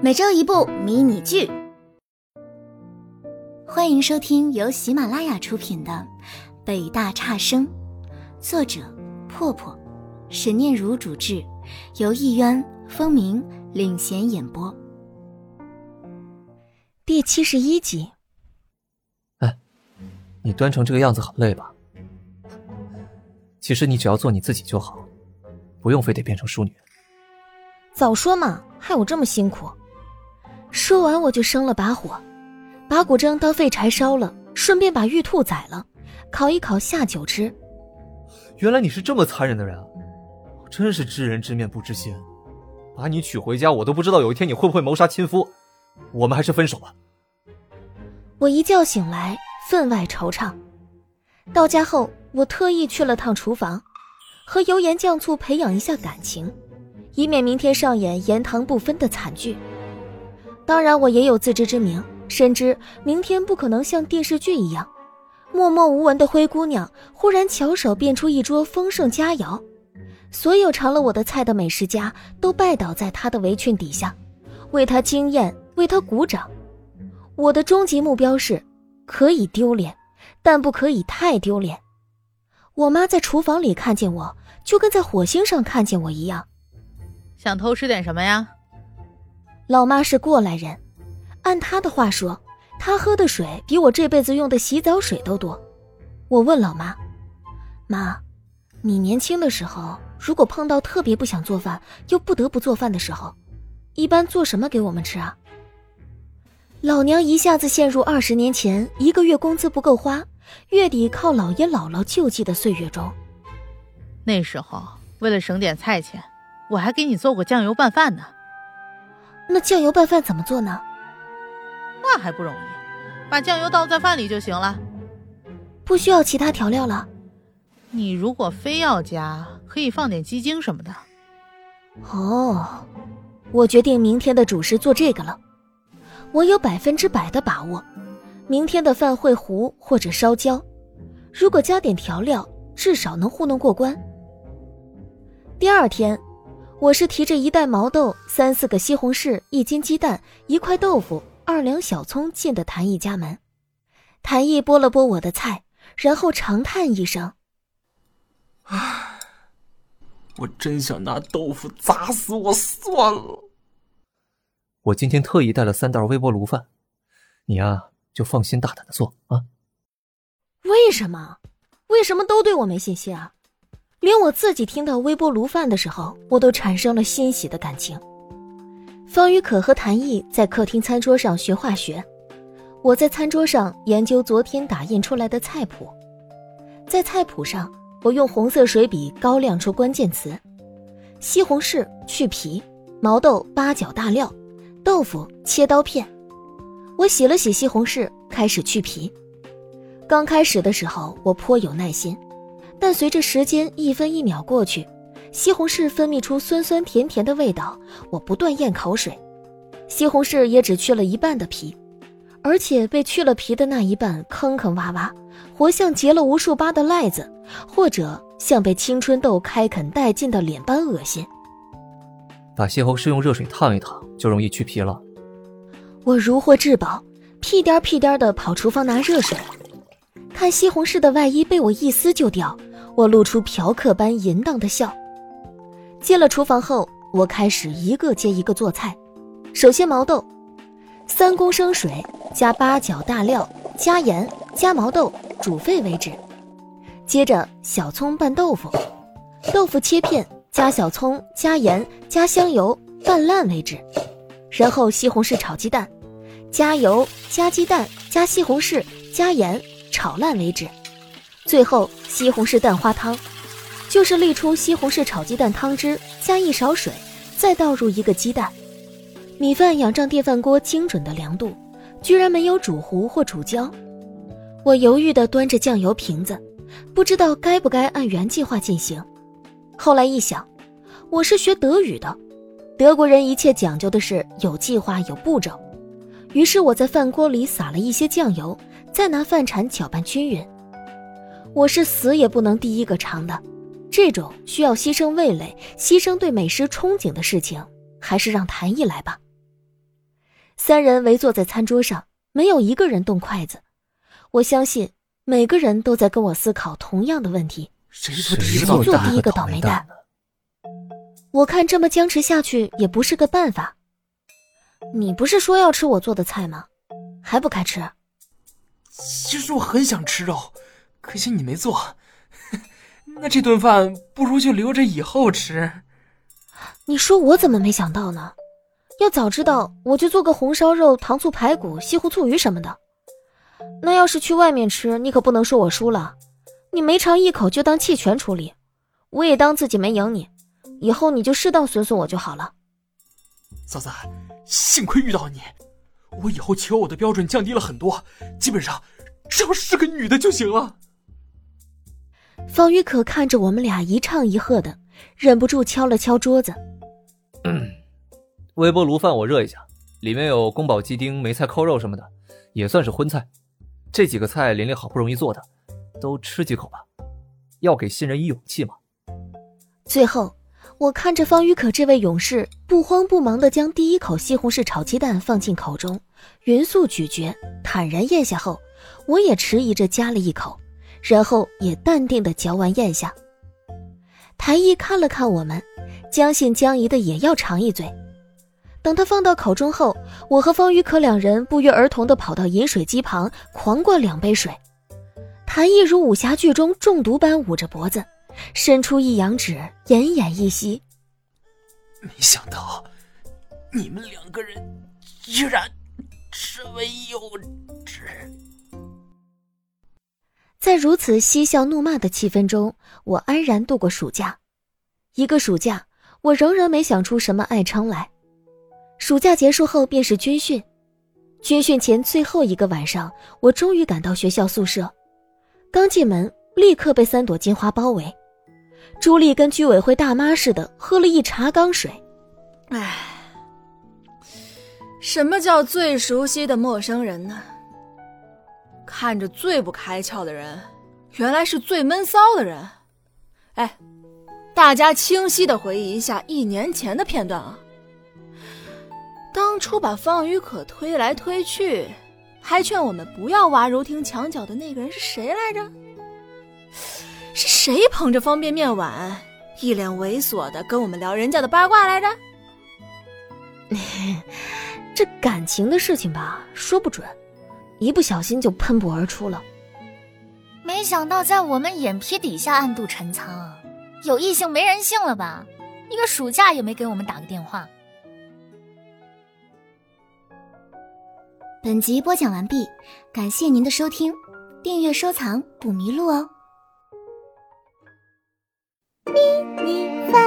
每周一部迷你剧，欢迎收听由喜马拉雅出品的《北大差生》，作者破破，沈念如主制，由艺渊、风鸣领衔演播。第71集。 你端成这个样子很累吧？其实你只要做你自己就好，不用非得变成淑女。 早说嘛，害我这么辛苦。说完我就生了把火，把古筝当废柴烧了，顺便把玉兔宰了，烤一烤下酒吃。 原来你是这么残忍的人啊！真是知人知面不知心，把你娶回家我都不知道有一天你会不会谋杀亲夫。我们还是分手吧。 我一觉醒来分外惆怅。到家后我特意去了趟厨房，和油盐酱醋培养一下感情，以免明天上演盐糖不分的惨剧。当然我也有自知之明，深知明天不可能像电视剧一样，默默无闻的灰姑娘忽然巧手变出一桌丰盛佳肴，所有尝了我的菜的美食家都拜倒在她的围裙底下，为她惊艳，为她鼓掌。我的终极目标是可以丢脸，但不可以太丢脸。我妈在厨房里看见我，就跟在火星上看见我一样。 想偷吃点什么呀？ 老妈是过来人，按她的话说，她喝的水比我这辈子用的洗澡水都多。我问老妈，妈，你年轻的时候，如果碰到特别不想做饭又不得不做饭的时候，一般做什么给我们吃啊？老娘一下子陷入20年前一个月工资不够花，月底靠姥爷姥姥救济的岁月中。 那时候为了省点菜钱，我还给你做过酱油拌饭呢。 那酱油拌饭怎么做呢？ 那还不容易，把酱油倒在饭里就行了。 不需要其他调料了？ 你如果非要加，可以放点鸡精什么的。 哦，我决定明天的主食做这个了。我有100%的把握，明天的饭会糊或者烧焦，如果加点调料，至少能糊弄过关。第二天，我是提着1袋毛豆、3、4个西红柿、1斤鸡蛋、1块豆腐、2两小葱进的谭毅家门。谭毅拨了拨我的菜，然后长叹一声： 唉，我真想拿豆腐砸死我算了。 我今天特意带了3袋微波炉饭，你啊就放心大胆的做啊。 为什么都对我没信心啊？连我自己听到微波炉饭的时候，我都产生了欣喜的感情。方宇可和谭毅在客厅餐桌上学化学，我在餐桌上研究昨天打印出来的菜谱。在菜谱上，我用红色水笔高亮出关键词：西红柿去皮，毛豆8角大料，豆腐切刀片。我洗了洗西红柿，开始去皮。刚开始的时候我颇有耐心，但随着时间1分1秒过去，西红柿分泌出酸酸甜甜的味道，我不断咽口水。西红柿也只去了一半的皮，而且被去了皮的那一半坑坑洼洼，活像结了无数疤的癞子，或者像被青春痘开垦殆尽的脸般恶心。 把西红柿用热水烫一烫就容易去皮了。 我如获至宝，屁颠屁颠地跑厨房拿热水，看西红柿的外衣被我一撕就掉，我露出嫖客般淫荡的笑。进了厨房后，我开始一个接一个做菜。首先毛豆，3公升水加8角大料，加盐，加毛豆，煮沸为止。接着小葱拌豆腐，豆腐切片，加小葱，加盐，加香油，拌烂为止。然后西红柿炒鸡蛋，加油，加鸡蛋，加西红柿，加盐，炒烂为止。最后西红柿蛋花汤，就是沥出西红柿炒鸡蛋汤汁，加1勺水，再倒入1个鸡蛋。米饭仰仗电饭锅精准的量度，居然没有煮糊或煮焦。我犹豫地端着酱油瓶子，不知道该不该按原计划进行。后来一想，我是学德语的，德国人一切讲究的是有计划有步骤。于是我在饭锅里撒了一些酱油，再拿饭铲搅拌均匀。我是死也不能第一个尝的，这种需要牺牲味蕾、牺牲对美食憧憬的事情，还是让谭毅来吧。 3人围坐在餐桌上，没有一个人动筷子。我相信每个人都在跟我思考同样的问题： 谁做第一个倒霉蛋？我看这么僵持下去也不是个办法。你不是说要吃我做的菜吗？还不开吃？ 其实我很想吃肉，可惜你没做。那这顿饭不如就留着以后吃。 你说我怎么没想到呢？要早知道我就做个红烧肉、糖醋排骨、西湖醋鱼什么的。那要是去外面吃，你可不能说我输了。你没尝一口就当弃权处理，我也当自己没赢你，以后你就适当损损我就好了。 嫂子，幸亏遇到你，我以后求偶的标准降低了很多，基本上只要是个女的就行了。 方玉可看着我们俩一唱一和的，忍不住敲了敲桌子。 微波炉饭我热一下，里面有宫保鸡丁、梅菜扣肉什么的，也算是荤菜。这几个菜琳琳好不容易做的，都吃几口吧，要给新人以勇气嘛。 最后我看着方玉可这位勇士不慌不忙地将第一口西红柿炒鸡蛋放进口中，匀速咀嚼，坦然咽下后，我也迟疑着夹了一口，然后也淡定地嚼完咽下。台艺看了看我们，将信将疑的也要尝一嘴。等他放到口中后，我和方玉可2人不约而同地跑到饮水机旁狂灌2杯水。台艺如武侠剧中中毒般捂着脖子，伸出一阳指，奄奄一息。 没想到你们2个人居然这么幼稚。 在如此嬉笑怒骂的气氛中，我安然度过暑假。1个暑假，我仍然没想出什么爱称来。暑假结束后便是军训，军训前最后一个晚上，我终于赶到学校宿舍。刚进门，立刻被3朵金花包围。朱莉跟居委会大妈似的喝了一茶缸水。 唉，什么叫最熟悉的陌生人呢？看着最不开窍的人，原来是最闷骚的人。哎，大家清晰地回忆一下1年前的片段啊。当初把方宇可推来推去，还劝我们不要挖柔亭墙角的那个人是谁来着？是谁捧着方便面碗，一脸猥琐的跟我们聊人家的八卦来着？ 这感情的事情吧，说不准，一不小心就喷薄而出了。 没想到在我们眼皮底下暗度陈仓，有异性没人性了吧？一个暑假也没给我们打个电话。本集播讲完毕，感谢您的收听，订阅收藏不迷路哦。迷你饭